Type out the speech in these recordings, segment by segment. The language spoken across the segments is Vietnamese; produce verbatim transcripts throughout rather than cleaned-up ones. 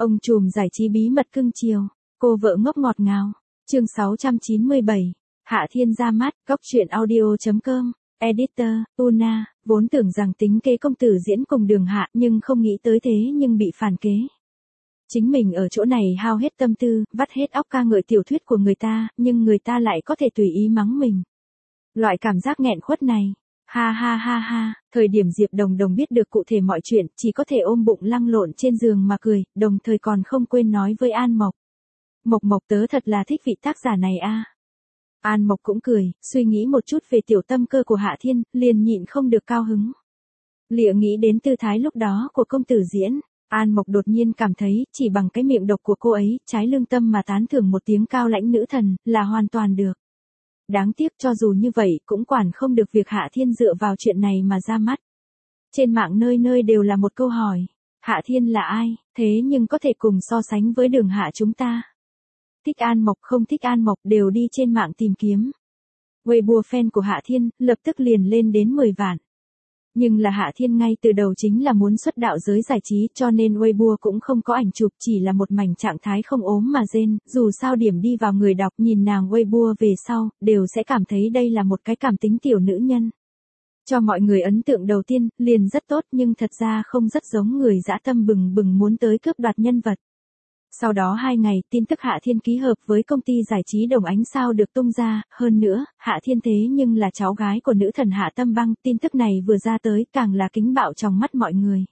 Ông trùm giải trí bí mật cưng chiều, cô vợ ngốc ngọt ngào. Chương sáu trăm chín mươi bảy. Hạ Thiên ra mắt. Góc truyện audio chấm com. Editor, Una, vốn tưởng rằng tính kế công tử diễn cùng Đường Hạ nhưng không nghĩ tới thế nhưng bị phản kế. Chính mình ở chỗ này hao hết tâm tư, vắt hết óc ca ngợi tiểu thuyết của người ta, nhưng người ta lại có thể tùy ý mắng mình. Loại cảm giác nghẹn khuất này. Ha ha ha ha, thời điểm Diệp Đồng Đồng biết được cụ thể mọi chuyện, chỉ có thể ôm bụng lăn lộn trên giường mà cười, đồng thời còn không quên nói với An Mộc. Mộc Mộc tớ thật là thích vị tác giả này a. An Mộc cũng cười, suy nghĩ một chút về tiểu tâm cơ của Hạ Thiên, liền nhịn không được cao hứng. Lịa nghĩ đến tư thái lúc đó của công tử diễn, An Mộc đột nhiên cảm thấy, chỉ bằng cái miệng độc của cô ấy, trái lương tâm mà tán thưởng một tiếng cao lãnh nữ thần, là hoàn toàn được. Đáng tiếc cho dù như vậy cũng quản không được việc Hạ Thiên dựa vào chuyện này mà ra mắt. Trên mạng nơi nơi đều là một câu hỏi, Hạ Thiên là ai, thế nhưng có thể cùng so sánh với Đường Hạ chúng ta. Thích An Mộc không thích An Mộc đều đi trên mạng tìm kiếm. Weibo fan của Hạ Thiên lập tức liền lên đến mười vạn. Nhưng là Hạ Thiên ngay từ đầu chính là muốn xuất đạo giới giải trí cho nên Weibo cũng không có ảnh chụp, chỉ là một mảnh trạng thái không ốm mà rên, dù sao điểm đi vào người đọc nhìn nàng Weibo về sau, đều sẽ cảm thấy đây là một cái cảm tính tiểu nữ nhân. Cho mọi người ấn tượng đầu tiên, liền rất tốt nhưng thật ra không rất giống người dã tâm bừng bừng muốn tới cướp đoạt nhân vật. Sau đó hai ngày, tin tức Hạ Thiên ký hợp với công ty giải trí Đồng Ánh Sao được tung ra, hơn nữa, Hạ Thiên thế nhưng là cháu gái của nữ thần Hạ Tâm Băng, tin tức này vừa ra tới, càng là kính bạo trong mắt mọi người.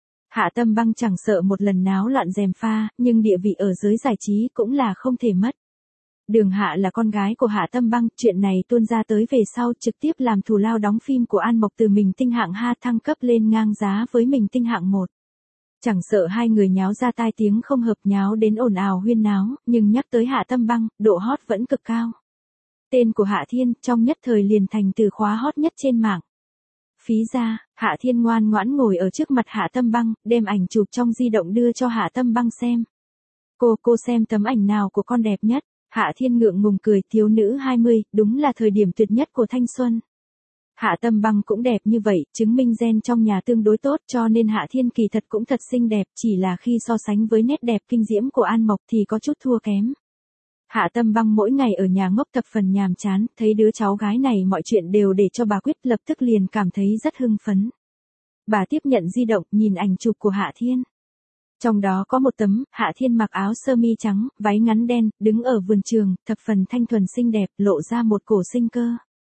Hạ Tâm Băng chẳng sợ một lần náo loạn gièm pha, nhưng địa vị ở giới giải trí cũng là không thể mất. Đường Hạ là con gái của Hạ Tâm Băng, chuyện này tuôn ra tới về sau trực tiếp làm thù lao đóng phim của An Mộc từ mình tinh hạng hai thăng cấp lên ngang giá với mình tinh hạng một. Chẳng sợ hai người nháo ra tai tiếng không hợp, nháo đến ồn ào huyên náo, nhưng nhắc tới Hạ Tâm Băng, độ hot vẫn cực cao. Tên của Hạ Thiên trong nhất thời liền thành từ khóa hot nhất trên mạng. Phí ra, Hạ Thiên ngoan ngoãn ngồi ở trước mặt Hạ Tâm Băng, đem ảnh chụp trong di động đưa cho Hạ Tâm Băng xem. Cô, cô xem tấm ảnh nào của con đẹp nhất? Hạ Thiên ngượng ngùng cười, thiếu nữ hai mươi, đúng là thời điểm tuyệt nhất của thanh xuân. Hạ Tâm Băng cũng đẹp như vậy, chứng minh gen trong nhà tương đối tốt cho nên Hạ Thiên kỳ thật cũng thật xinh đẹp, chỉ là khi so sánh với nét đẹp kinh diễm của An Mộc thì có chút thua kém. Hạ Tâm Băng mỗi ngày ở nhà ngốc thập phần nhàm chán, thấy đứa cháu gái này mọi chuyện đều để cho bà quyết, lập tức liền cảm thấy rất hưng phấn. Bà tiếp nhận di động, nhìn ảnh chụp của Hạ Thiên. Trong đó có một tấm, Hạ Thiên mặc áo sơ mi trắng, váy ngắn đen, đứng ở vườn trường, thập phần thanh thuần xinh đẹp, lộ ra một cổ sinh cơ.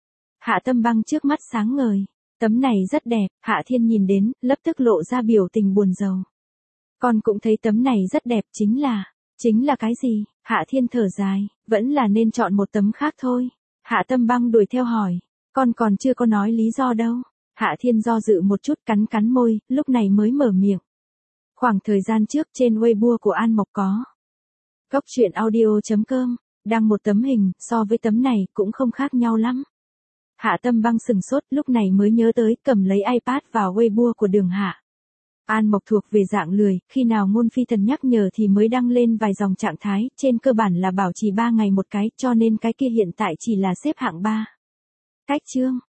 Hạ Tâm Băng trước mắt sáng ngời. Tấm này rất đẹp, Hạ Thiên nhìn đến, lập tức lộ ra biểu tình buồn rầu. Con cũng thấy tấm này rất đẹp, chính là, chính là cái gì? Hạ Thiên thở dài, vẫn là nên chọn một tấm khác thôi. Hạ Tâm Băng đuổi theo hỏi, con còn chưa có nói lý do đâu. Hạ Thiên do dự một chút, cắn cắn môi, lúc này mới mở miệng. Khoảng thời gian trước trên Weibo của An Mộc có. Góc truyện audio chấm com, đăng một tấm hình, so với tấm này cũng không khác nhau lắm. Hạ Tâm Băng sừng sốt, lúc này mới nhớ tới, cầm lấy iPad vào Weibo của Đường Hạ. An Mộc thuộc về dạng lười, khi nào Ngôn Phi Thần nhắc nhở thì mới đăng lên vài dòng trạng thái, trên cơ bản là bảo trì ba ngày một cái, cho nên cái kia hiện tại chỉ là xếp hạng ba. Cách chương,